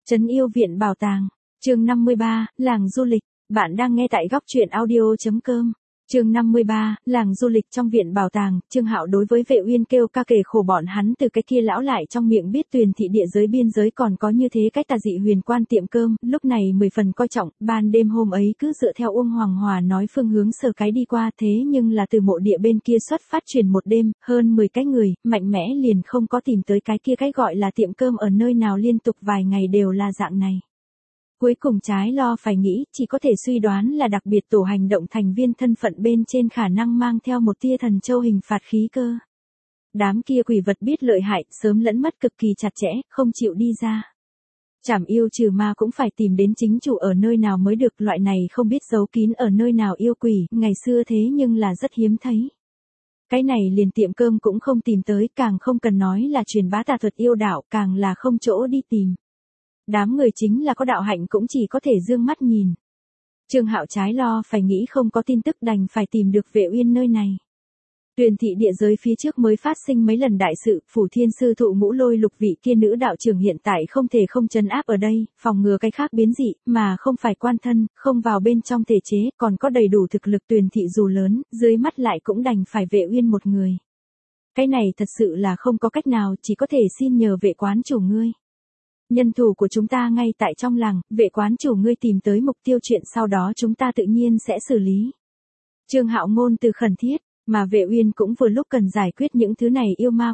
Trấn Yêu Viện Bảo Tàng, chương 53, Làng Du Lịch, bạn đang nghe tại góc truyện audio.com. Chương 53, Làng Du Lịch trong Viện Bảo Tàng. Trương Hạo đối với Vệ Uyên kêu ca kể khổ bọn hắn từ cái kia lão lại trong miệng biết Tuyền thị địa giới biên giới còn có như thế cách tà dị huyền quan tiệm cơm, lúc này 10 phần coi trọng, ban đêm hôm ấy cứ dựa theo Uông Hoàng Hòa nói phương hướng sờ cái đi qua, thế nhưng là từ mộ địa bên kia xuất phát truyền một đêm, hơn 10 cái người, mạnh mẽ liền không có tìm tới cái kia cái gọi là tiệm cơm ở nơi nào, liên tục vài ngày đều là dạng này. Cuối cùng trái lo phải nghĩ, chỉ có thể suy đoán là đặc biệt tổ hành động thành viên thân phận bên trên khả năng mang theo một tia thần châu hình phạt khí cơ. Đám kia quỷ vật biết lợi hại, sớm lẫn mất cực kỳ chặt chẽ, không chịu đi ra. Trảm yêu trừ ma cũng phải tìm đến chính chủ ở nơi nào mới được, loại này không biết giấu kín ở nơi nào yêu quỷ, ngày xưa thế nhưng là rất hiếm thấy. Cái này liền tiệm cơm cũng không tìm tới, càng không cần nói là truyền bá tà thuật yêu đạo, càng là không chỗ đi tìm. Đám người chính là có đạo hạnh cũng chỉ có thể dương mắt nhìn. Trương Hạo trái lo phải nghĩ không có tin tức, đành phải tìm được Vệ Uyên nơi này. Tuyền thị địa giới phía trước mới phát sinh mấy lần đại sự, Phủ Thiên sư thụ Ngũ Lôi Lục vị kia nữ đạo trưởng hiện tại không thể không trấn áp ở đây, phòng ngừa cái khác biến dị, mà không phải quan thân, không vào bên trong thể chế, còn có đầy đủ thực lực. Tuyền thị dù lớn, dưới mắt lại cũng đành phải Vệ Uyên một người. Cái này thật sự là không có cách nào, chỉ có thể xin nhờ Vệ quán chủ ngươi. Nhân thủ của chúng ta ngay tại trong làng, Vệ quán chủ ngươi tìm tới mục tiêu, chuyện sau đó chúng ta tự nhiên sẽ xử lý. Trương Hạo ngôn từ khẩn thiết, mà Vệ Uyên cũng vừa lúc cần giải quyết những thứ này yêu ma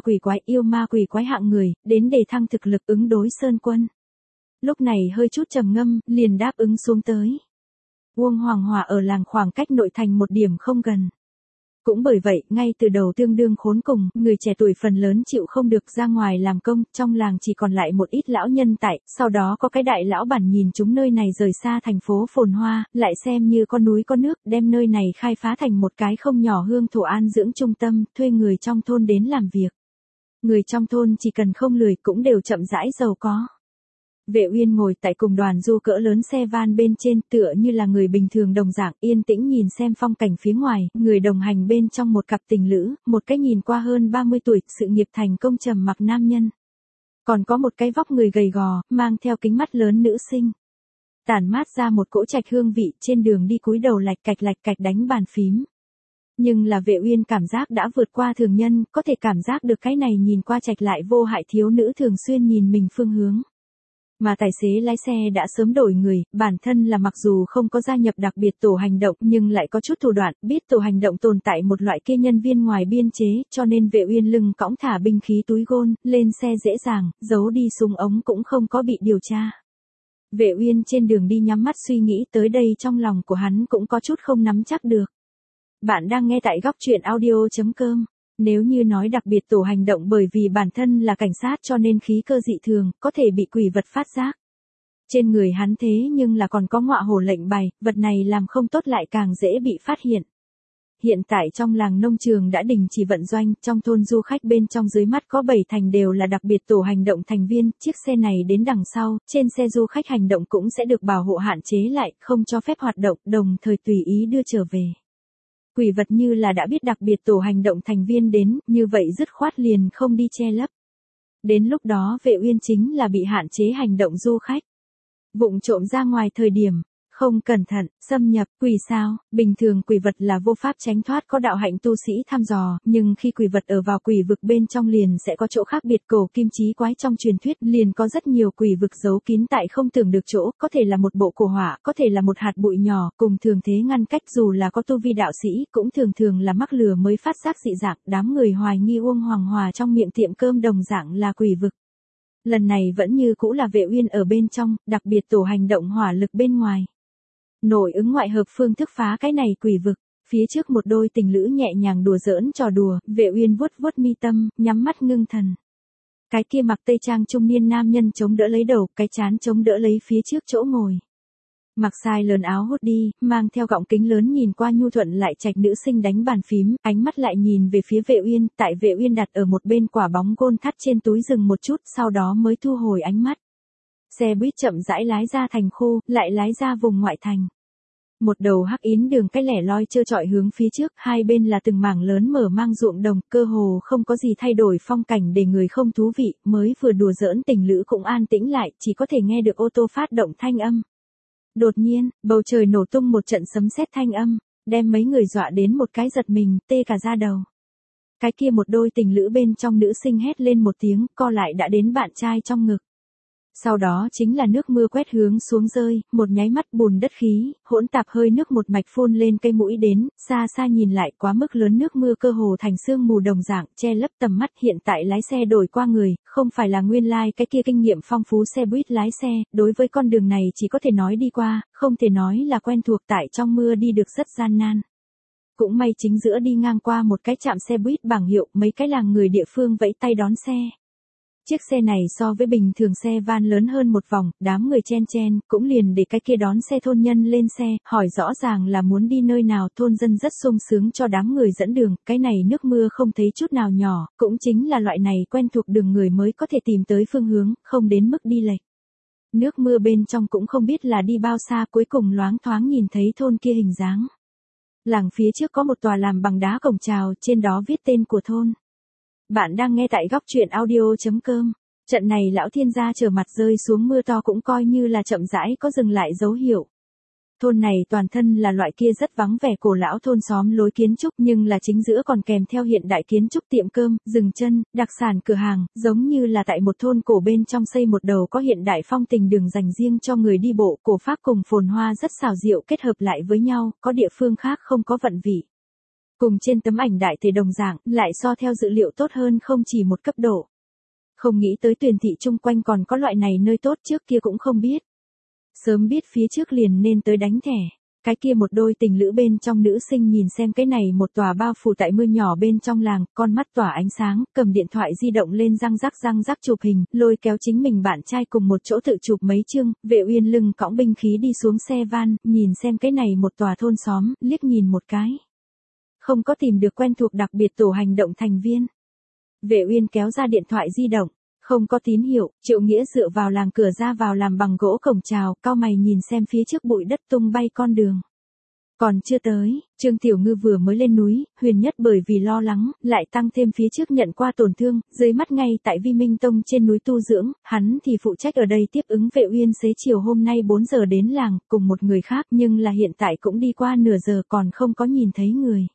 quỷ quái hạng người, đến để thăng thực lực ứng đối Sơn Quân. Lúc này hơi chút trầm ngâm, liền đáp ứng xuống tới. Uông Hoàng Hòa ở làng khoảng cách nội thành một điểm không gần. Cũng bởi vậy, ngay từ đầu tương đương khốn cùng, người trẻ tuổi phần lớn chịu không được ra ngoài làm công, trong làng chỉ còn lại một ít lão nhân tại, sau đó có cái đại lão bản nhìn chúng nơi này rời xa thành phố phồn hoa, lại xem như con núi có nước, đem nơi này khai phá thành một cái không nhỏ hương thổ an dưỡng trung tâm, thuê người trong thôn đến làm việc. Người trong thôn chỉ cần không lười cũng đều chậm rãi giàu có. Vệ Uyên ngồi tại cùng đoàn du cỡ lớn xe van bên trên, tựa như là người bình thường đồng dạng, yên tĩnh nhìn xem phong cảnh phía ngoài, người đồng hành bên trong một cặp tình lữ, một cái nhìn qua hơn 30 tuổi, sự nghiệp thành công trầm mặc nam nhân. Còn có một cái vóc người gầy gò, mang theo kính mắt lớn nữ sinh. Tản mát ra một cỗ trạch hương vị, trên đường đi cúi đầu lạch cạch đánh bàn phím. Nhưng là Vệ Uyên cảm giác đã vượt qua thường nhân, có thể cảm giác được cái này nhìn qua trạch lại vô hại thiếu nữ thường xuyên nhìn mình phương hướng. Mà tài xế lái xe đã sớm đổi người, bản thân là mặc dù không có gia nhập đặc biệt tổ hành động nhưng lại có chút thủ đoạn, biết tổ hành động tồn tại một loại kia nhân viên ngoài biên chế, cho nên Vệ Uyên lưng cõng thả binh khí túi gôn, lên xe dễ dàng, giấu đi súng ống cũng không có bị điều tra. Vệ Uyên trên đường đi nhắm mắt suy nghĩ, tới đây trong lòng của hắn cũng có chút không nắm chắc được. Bạn đang nghe tại góc truyện audio.com. Nếu như nói đặc biệt tổ hành động bởi vì bản thân là cảnh sát cho nên khí cơ dị thường, có thể bị quỷ vật phát giác. Trên người hắn thế nhưng là còn có ngọa hổ lệnh bài, vật này làm không tốt lại càng dễ bị phát hiện. Hiện tại trong làng nông trường đã đình chỉ vận doanh, trong thôn du khách bên trong dưới mắt có 7 thành đều là đặc biệt tổ hành động thành viên, chiếc xe này đến đằng sau, trên xe du khách hành động cũng sẽ được bảo hộ hạn chế lại, không cho phép hoạt động, đồng thời tùy ý đưa trở về. Quỷ vật như là đã biết đặc biệt tổ hành động thành viên đến, như vậy dứt khoát liền không đi che lấp. Đến lúc đó Vệ Uyên chính là bị hạn chế hành động du khách. Vụng trộm ra ngoài thời điểm, không cẩn thận, xâm nhập, quỷ sao, bình thường quỷ vật là vô pháp tránh thoát, có đạo hạnh tu sĩ thăm dò, nhưng khi quỷ vật ở vào quỷ vực bên trong liền sẽ có chỗ khác biệt. Cổ kim chí quái trong truyền thuyết liền có rất nhiều quỷ vực giấu kín tại không tưởng được chỗ, có thể là một bộ cổ hỏa, có thể là một hạt bụi nhỏ, cùng thường thế ngăn cách, dù là có tu vi đạo sĩ, cũng thường là mắc lừa mới phát giác dị dạng. Đám người hoài nghi Uông Hoàng Hòa trong miệng tiệm cơm đồng dạng là quỷ vực. Lần này vẫn như cũ là Vệ Uyên ở bên trong, đặc biệt tổ hành động hỏa lực bên ngoài. Nội ứng ngoại hợp phương thức phá cái này quỷ vực, phía trước một đôi tình lữ nhẹ nhàng đùa giỡn trò đùa, Vệ Uyên vuốt mi tâm, nhắm mắt ngưng thần. Cái kia mặc tây trang trung niên nam nhân chống đỡ lấy đầu, cái trán chống đỡ lấy phía trước chỗ ngồi. Mặc sai lớn áo hốt đi, mang theo gọng kính lớn nhìn qua nhu thuận lại trạch nữ sinh đánh bàn phím, ánh mắt lại nhìn về phía Vệ Uyên, tại Vệ Uyên đặt ở một bên quả bóng gôn thắt trên túi dừng một chút, sau đó mới thu hồi ánh mắt. Xe buýt chậm rãi lái ra thành khu, lại lái ra vùng ngoại thành. Một đầu hắc yến đường cái lẻ loi trơ trọi hướng phía trước, hai bên là từng mảng lớn mở mang ruộng đồng, cơ hồ không có gì thay đổi phong cảnh để người không thú vị, mới vừa đùa giỡn tình lữ cũng an tĩnh lại, chỉ có thể nghe được ô tô phát động thanh âm. Đột nhiên, bầu trời nổ tung một trận sấm sét thanh âm, đem mấy người dọa đến một cái giật mình, tê cả da đầu. Cái kia một đôi tình lữ bên trong nữ sinh hét lên một tiếng, co lại đã đến bạn trai trong ngực. Sau đó chính là nước mưa quét hướng xuống rơi, một nháy mắt bùn đất khí, hỗn tạp hơi nước một mạch phun lên cây mũi đến, xa xa nhìn lại quá mức lớn nước mưa cơ hồ thành sương mù đồng dạng, che lấp tầm mắt. Hiện tại lái xe đổi qua người, không phải là nguyên lai cái kia kinh nghiệm phong phú xe buýt lái xe, đối với con đường này chỉ có thể nói đi qua, không thể nói là quen thuộc, tại trong mưa đi được rất gian nan. Cũng may chính giữa đi ngang qua một cái trạm xe buýt bảng hiệu, mấy cái làng người địa phương vẫy tay đón xe. Chiếc xe này so với bình thường xe van lớn hơn một vòng, đám người chen chen, cũng liền để cái kia đón xe thôn nhân lên xe, hỏi rõ ràng là muốn đi nơi nào. Thôn dân rất sung sướng cho đám người dẫn đường, cái này nước mưa không thấy chút nào nhỏ, cũng chính là loại này quen thuộc đường người mới có thể tìm tới phương hướng, không đến mức đi lệch. Nước mưa bên trong cũng không biết là đi bao xa, cuối cùng loáng thoáng nhìn thấy thôn kia hình dáng. Làng phía trước có một tòa làm bằng đá cổng chào, trên đó viết tên của thôn. Bạn đang nghe tại góc truyện audio.com. Trận này lão thiên gia trở mặt rơi xuống mưa to cũng coi như là chậm rãi có dừng lại dấu hiệu. Thôn này toàn thân là loại kia rất vắng vẻ cổ lão thôn xóm lối kiến trúc, nhưng là chính giữa còn kèm theo hiện đại kiến trúc, tiệm cơm, dừng chân, đặc sản cửa hàng, giống như là tại một thôn cổ bên trong xây một đầu có hiện đại phong tình đường dành riêng cho người đi bộ, cổ pháp cùng phồn hoa rất xào diệu kết hợp lại với nhau, có địa phương khác không có vận vị. Cùng trên tấm ảnh đại thể đồng dạng, lại so theo dữ liệu tốt hơn không chỉ một cấp độ. Không nghĩ tới Tuyền thị chung quanh còn có loại này nơi tốt, trước kia cũng không biết. Sớm biết phía trước liền nên tới đánh thẻ. Cái kia một đôi tình lữ bên trong nữ sinh nhìn xem cái này một tòa bao phủ tại mưa nhỏ bên trong làng, con mắt tỏa ánh sáng, cầm điện thoại di động lên răng rắc chụp hình, lôi kéo chính mình bạn trai cùng một chỗ tự chụp mấy chương. Vệ Uyên lưng cõng binh khí đi xuống xe van, nhìn xem cái này một tòa thôn xóm, liếc nhìn một cái. Không có tìm được quen thuộc đặc biệt tổ hành động thành viên. Vệ Uyên kéo ra điện thoại di động, không có tín hiệu. Triệu Nghĩa dựa vào làng cửa ra vào làm bằng gỗ cổng chào, cau mày nhìn xem phía trước bụi đất tung bay con đường. Còn chưa tới, Trương Tiểu Ngư vừa mới lên núi, Huyền Nhất bởi vì lo lắng, lại tăng thêm phía trước nhận qua tổn thương, dưới mắt ngay tại Vi Minh Tông trên núi tu dưỡng, hắn thì phụ trách ở đây tiếp ứng Vệ Uyên xế chiều hôm nay 4 giờ đến làng, cùng một người khác, nhưng là hiện tại cũng đi qua nửa giờ còn không có nhìn thấy người.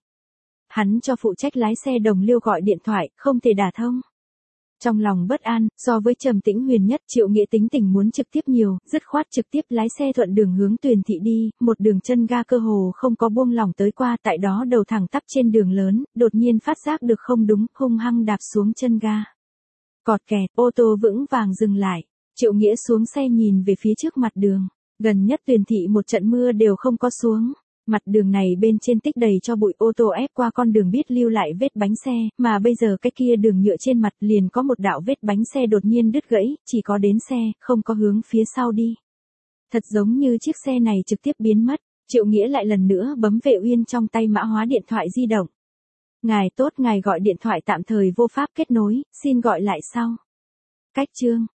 Hắn cho phụ trách lái xe đồng liêu gọi điện thoại, không thể đả thông. Trong lòng bất an, so với trầm tĩnh Huyền Nhất, Triệu Nghĩa tính tình muốn trực tiếp nhiều, dứt khoát trực tiếp lái xe thuận đường hướng Tuyền thị đi, một đường chân ga cơ hồ không có buông lỏng tới qua, tại đó đầu thẳng tắp trên đường lớn, đột nhiên phát giác được không đúng, hung hăng đạp xuống chân ga. Cọt kẹt, ô tô vững vàng dừng lại. Triệu Nghĩa xuống xe nhìn về phía trước mặt đường, gần nhất Tuyền thị một trận mưa đều không có xuống. Mặt đường này bên trên tích đầy cho bụi, ô tô ép qua con đường biết lưu lại vết bánh xe, mà bây giờ cái kia đường nhựa trên mặt liền có một đạo vết bánh xe đột nhiên đứt gãy, chỉ có đến xe, không có hướng phía sau đi. Thật giống như chiếc xe này trực tiếp biến mất. Triệu Nghĩa lại lần nữa bấm Vệ Uyên trong tay mã hóa điện thoại di động. Ngài tốt, ngài gọi điện thoại tạm thời vô pháp kết nối, xin gọi lại sau. Cách chương